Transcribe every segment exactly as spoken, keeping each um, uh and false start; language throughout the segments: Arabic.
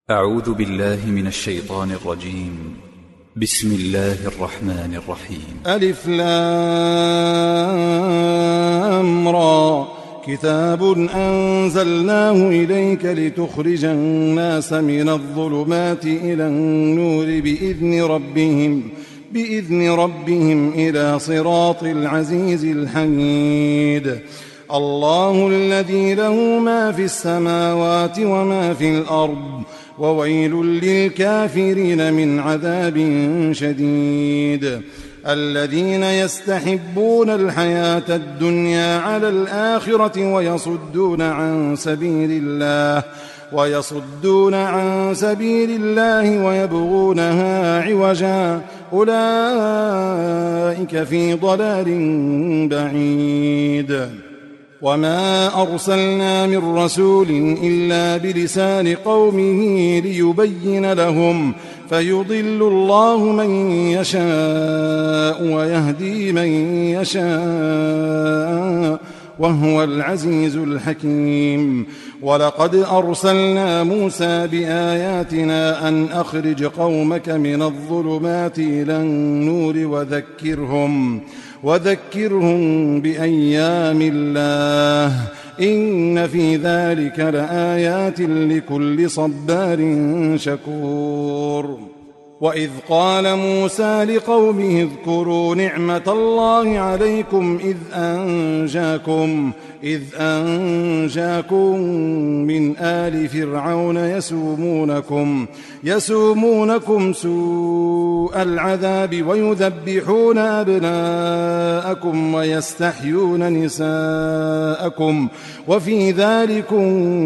أعوذ بالله من الشيطان الرجيم. بسم الله الرحمن الرحيم. ألف لام را كتاب أنزلناه إليك لتخرج الناس من الظلمات إلى النور بإذن ربهم بإذن ربهم إلى صراط العزيز الحميد. الله الذي له ما في السماوات وما في الأرض وويل للكافرين من عذاب شديد. الذين يستحبون الحياة الدنيا على الآخرة ويصدون عن سبيل الله ويصدون عن سبيل الله ويبغونها عوجا أولئك في ضلال بعيد. وما أرسلنا من رسول إلا بلسان قومه ليبين لهم فيضل الله من يشاء ويهدي من يشاء وهو العزيز الحكيم. ولقد أرسلنا موسى بآياتنا أن أخرج قومك من الظلمات إلى النور وذكرهم وذكرهم بأيام الله إن في ذلك لآيات لكل صبار شكور. وإذ قال موسى لقومه اذكروا نعمة الله عليكم إذ أنجاكم إذ أنجاكم من آل فرعون يسومونكم يسومونكم سوء العذاب ويذبحون أبناءكم ويستحيون نساءكم وفي ذلكم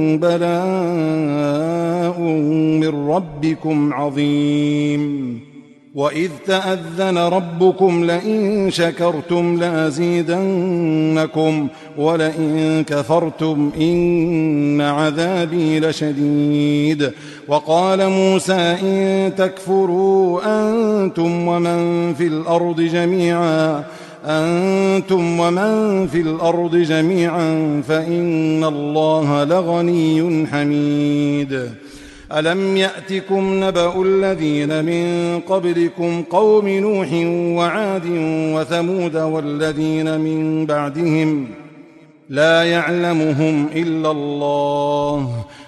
بلاء من ربكم عظيم. وإذ تأذن ربكم لئن شكرتم لأزيدنكم ولئن كفرتم إن عذابي لشديد. وقال موسى إن تكفروا أنتم ومن في الأرض جميعا أنتم ومن في الأرض جميعا فإن الله لغني حميد. ألم يأتكم نبأ الذين من قبلكم قوم نوح وعاد وثمود والذين من بعدهم لا يعلمهم إلا الله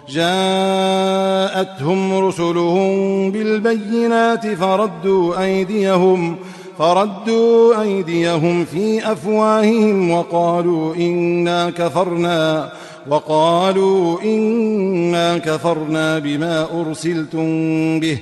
جاءتهم رسلهم بالبينات فردوا أيديهم فردوا أيديهم في أفواههم وقالوا إنا كفرنا وقالوا إنا كفرنا بما أرسلتم به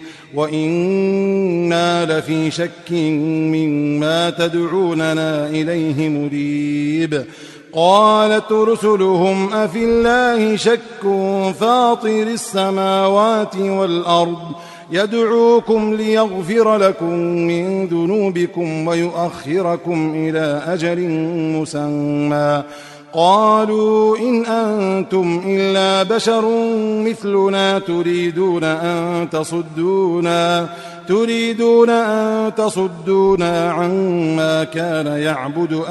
وإنا لفي شك مما تدعوننا إليه مريب. قالت رسلهم أفي الله شك فاطر السماوات والأرض يدعوكم ليغفر لكم من ذنوبكم ويؤخركم إلى أجل مسمى قالوا إن أنتم إلا بشر مثلنا تريدون أن تصدونا تريدون أن تصدونا عما كان يعبد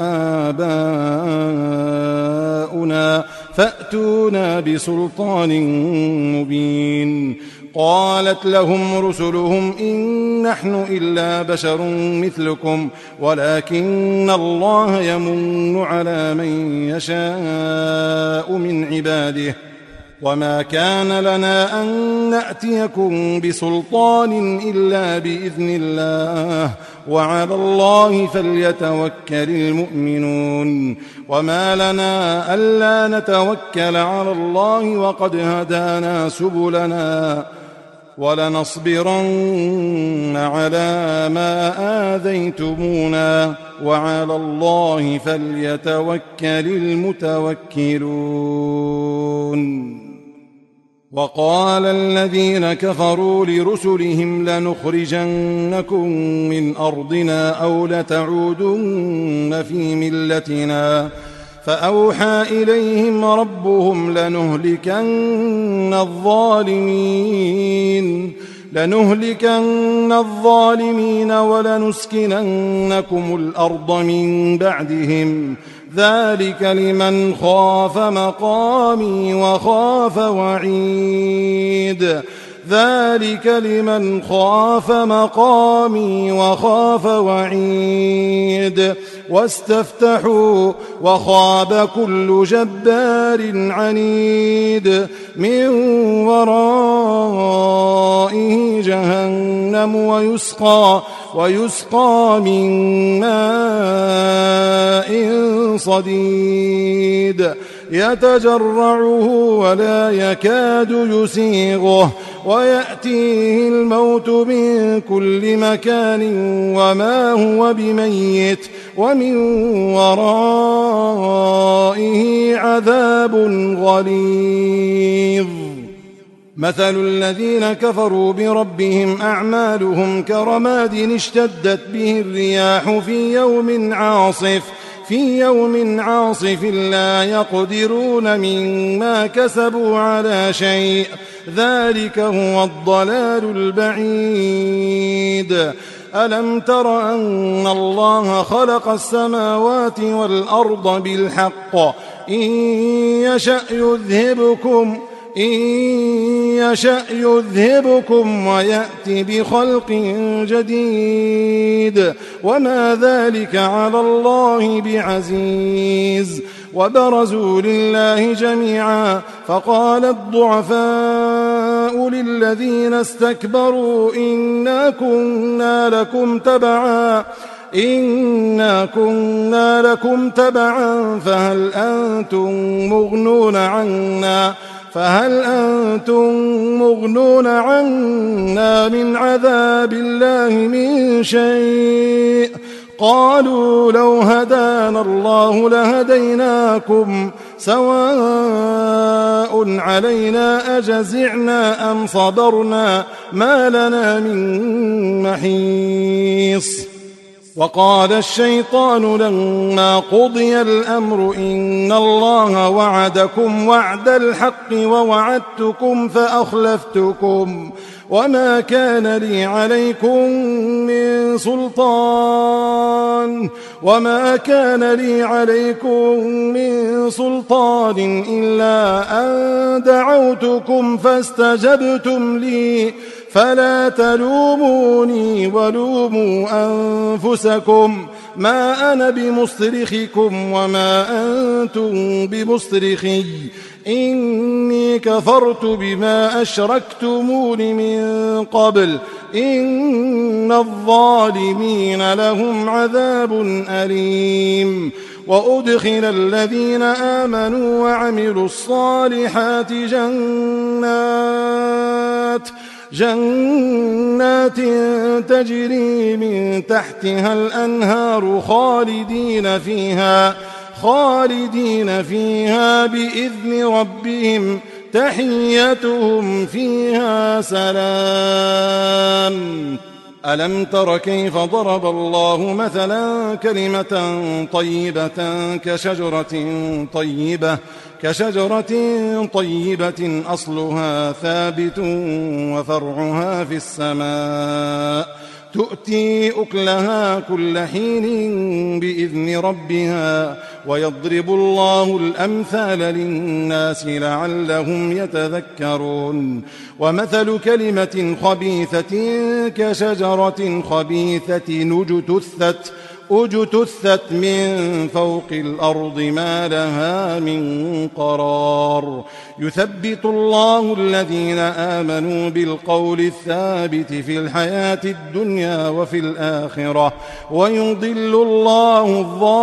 آباؤنا فأتونا بسلطان مبين. قالت لهم رسلهم إن نحن إلا بشر مثلكم ولكن الله يمن على من يشاء من عباده وما كان لنا أن نأتيكم بسلطان إلا بإذن الله وعلى الله فليتوكل المؤمنون. وما لنا ألا نتوكل على الله وقد هدانا سبلنا ولنصبرن على ما آذيتمونا وعلى الله فليتوكل المتوكلون. وقال الذين كفروا لرسلهم لنخرجنكم من أرضنا أو لتعودن في ملتنا فأوحى إليهم ربهم لنهلكن الظالمين لنهلكن الظالمين ولنسكننكم الأرض من بعدهم ذلك لمن خاف مقامي وخاف وعيد ذلك لمن خاف مقامي وخاف وعيد واستفتحوا وخاب كل جبار عنيد من ورائه جهنم ويسقى ويسقى من ماء صديد يتجرعه ولا يكاد يسيغه ويأتيه الموت من كل مكان وما هو بميت ومن ورائه عذاب غليظ مثل الذين كفروا بربهم أعمالهم كرماد اشتدت به الرياح في يوم عاصف في يوم عاصف لا يقدرون مما كسبوا على شيء ذلك هو الضلال البعيد ألم تر أن الله خلق السماوات والأرض بالحق إن يشأ يذهبكم إن يشأ يذهبكم ويأتي بخلق جديد وما ذلك على الله بعزيز وبرزوا لله جميعا فقال الضعفاء للذين استكبروا إنا كنا لكم تبعا إنا كنا لكم تبعا فهل أنتم مغنون عنا فهل أنتم مغنون عنا من عذاب الله من شيء قالوا لو هدانا الله لهديناكم سواء علينا أجزعنا أم صبرنا ما لنا من محيص وقال الشيطان لما قضي الأمر إن الله وعدكم وعد الحق ووعدتكم فأخلفتكم وما كان لي عليكم من سلطان وما كان لي عليكم من سلطان إلا أن دعوتكم فاستجبتم لي فلا تلوموني ولوموا أنفسكم ما أنا بمصرخكم وما أنتم بمصرخي إني كفرت بما أشركتمون من قبل إن الظالمين لهم عذاب أليم وأدخل الذين آمنوا وعملوا الصالحات جنات جنات تجري من تحتها الأنهار خالدين فيها خالدين فيها بإذن ربهم تحيتهم فيها سلام ألم تر كيف ضرب الله مثلا كلمة طيبة كشجرة طيبة كشجرة طيبة أصلها ثابت وفرعها في السماء تؤتي أكلها كل حين بإذن ربها ويضرب الله الأمثال للناس لعلهم يتذكرون ومثل كلمة خبيثة كشجرة خبيثة اجتثت اجتثت من فوق الأرض ما لها من قرار يثبت الله الذين آمنوا بالقول الثابت في الحياة الدنيا وفي الآخرة ويضل الله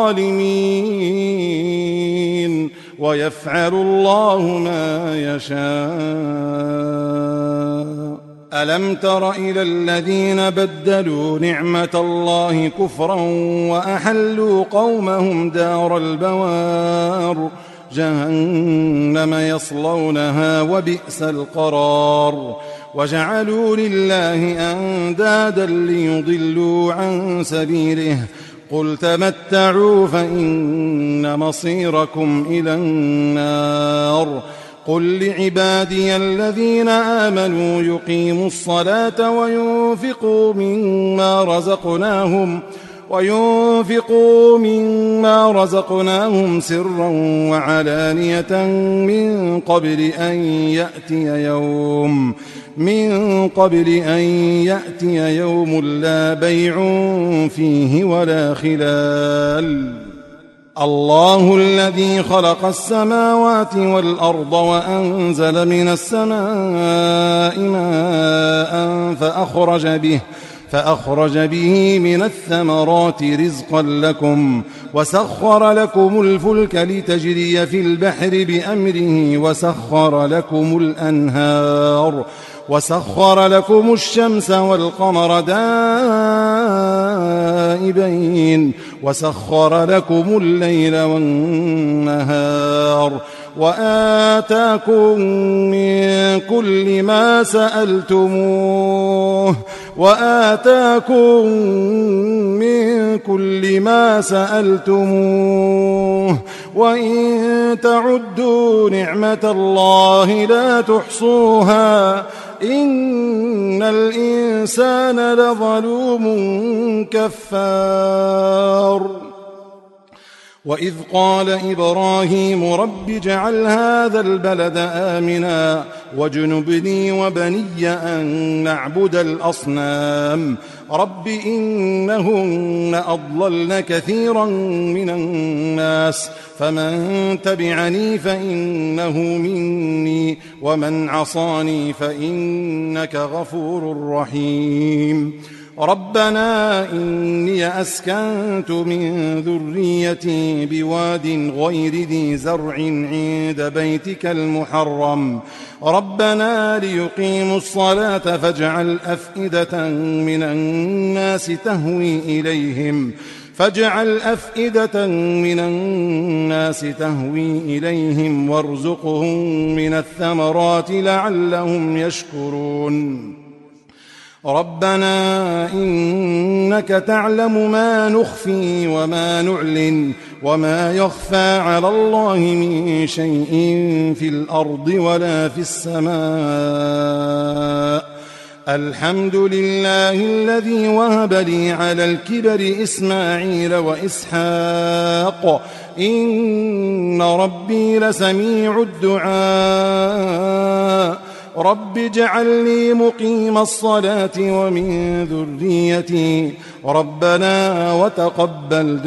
الظالمين ويفعل الله ما يشاء ألم تر إلى الذين بدلوا نعمة الله كفرا وأحلوا قومهم دار البوار جهنم يصلونها وبئس القرار وجعلوا لله أندادا ليضلوا عن سبيله قل تمتعوا فإن مصيركم إلى النار قل لعبادي الذين آمنوا يقيموا الصلاة وينفقوا مما رزقناهم وينفقوا مما رزقناهم سرا وعلانية من قبل أن يأتي يوم من قبل أن يأتي يوم لا بيع فيه ولا خلال. الله الذي خلق السماوات والأرض وأنزل من السماء ماء فأخرج به فأخرج به من الثمرات رزقا لكم وسخر لكم الفلك لتجري في البحر بأمره وسخر لكم الأنهار وسخر لكم الشمس والقمر دائبين وسخر لكم الليل والنهار وآتاكم من كل ما سألتموه وآتاكم من كل ما سألتموه وإن تعدوا نعمة الله لا تحصوها إن الإنسان لظلوم كفار. وإذ قال إبراهيم رب اجعل هذا البلد آمنا واجنبني وبني أن نعبد الأصنام رب إنهن أضللن كثيرا من الناس فمن تبعني فإنه مني ومن عصاني فإنك غفور رحيم. ربنا إني أسكنت من ذريتي بواد غير ذي زرع عند بيتك المحرم ربنا ليقيموا الصلاة فاجعل أفئدة من الناس تهوي إليهم فاجعل أفئدة من الناس تهوي إليهم وارزقهم من الثمرات لعلهم يشكرون. ربنا إنك تعلم ما نخفي وما نعلن وما يخفى على الله من شيء في الأرض ولا في السماء. الحمد لله الذي وهب لي على الكبر إسماعيل وإسحاق إن ربي لسميع الدعاء. رب اجعل لي مقيم الصلاة ومن ذريتي ربنا وتقبل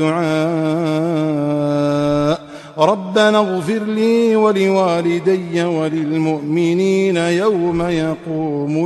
دعاء. ربنا اغفر لي ولوالدي وللمؤمنين يوم يقوم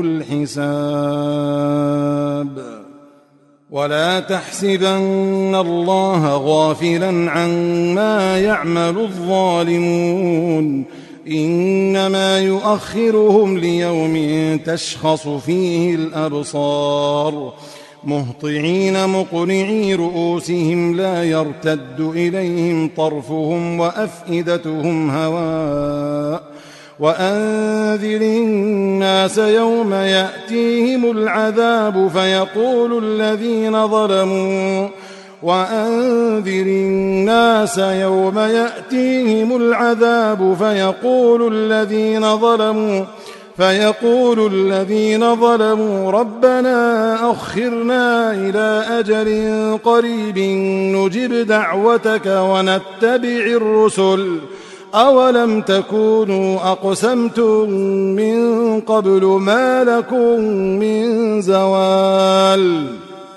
الحساب. ولا تحسبن الله غافلا عما يعمل الظالمون إنما يؤخرهم ليوم تشخص فيه الأبصار مهطعين مقنعي رؤوسهم لا يرتد إليهم طرفهم وأفئدتهم هواء. وأنذر الناس يوم يأتيهم العذاب فيقول الذين ظلموا وأنذر الناس يوم يأتيهم العذاب فيقول الذين ظلموا فيقول الذين ظلموا ربنا أخرنا إلى أجل قريب نجب دعوتك ونتبع الرسل أولم تكونوا أقسمتم من قبل ما لكم من زوال.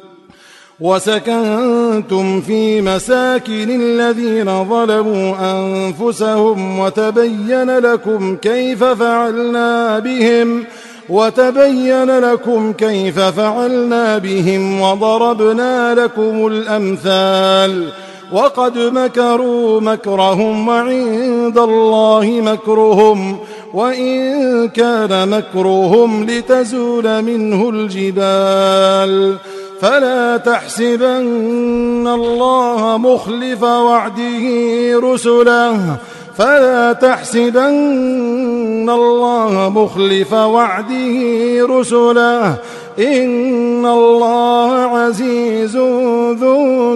وسكنتم في مساكن الذين ظلموا أنفسهم وتبين لكم كيف فعلنا بهم وتبين لكم كيف فعلنا بهم وضربنا لكم الأمثال. وقد مكروا مكرهم وعند الله مكرهم وإن كان مكرهم لتزول منه الجبال. فلا تحسبن الله مخلف وعده رسله فلا تحسبن الله مخلف وعده رسله إن الله عزيز ذو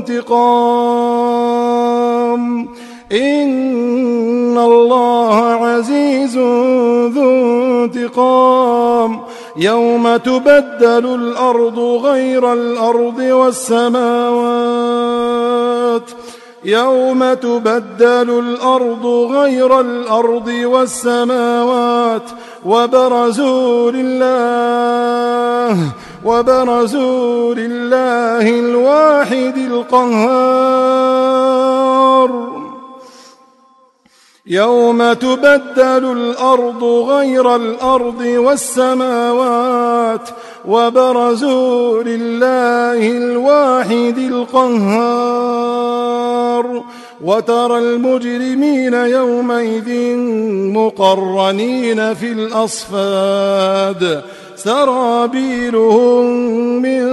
انتقام إن الله عزيز ذو انتقام. يوم تبدل الأرض غير الأرض والسماوات يوم تبدل الأرض غير الأرض والسماوات وبرزوا لله وبرزوا لله الواحد القهار يوم تبدل الأرض غير الأرض والسماوات وبرزوا لله الواحد القهار وترى المجرمين يومئذ مقرنين في الأصفاد سرابيلهم من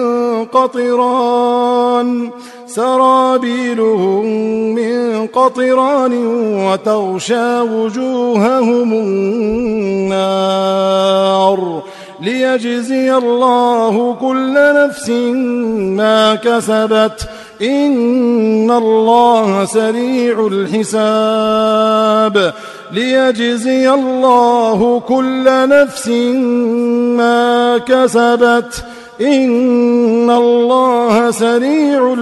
قطران سرابيلهم من قطران وتغشى وجوههم النار ليجزي الله كل نفس ما كسبت إن الله سريع الحساب ليجزي الله كل نفس ما كسبت إن الله سريع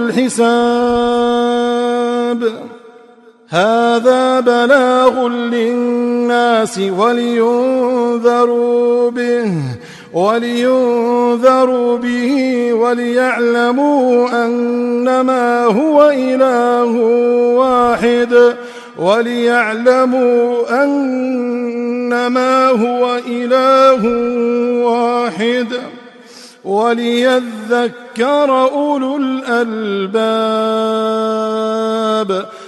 الحساب هذا بلاغ للناس ولينذروا به ولينذروا به وليعلموا أنما هو إله واحد وليعلموا أنما هو إله واحد وليذكر أولو الألباب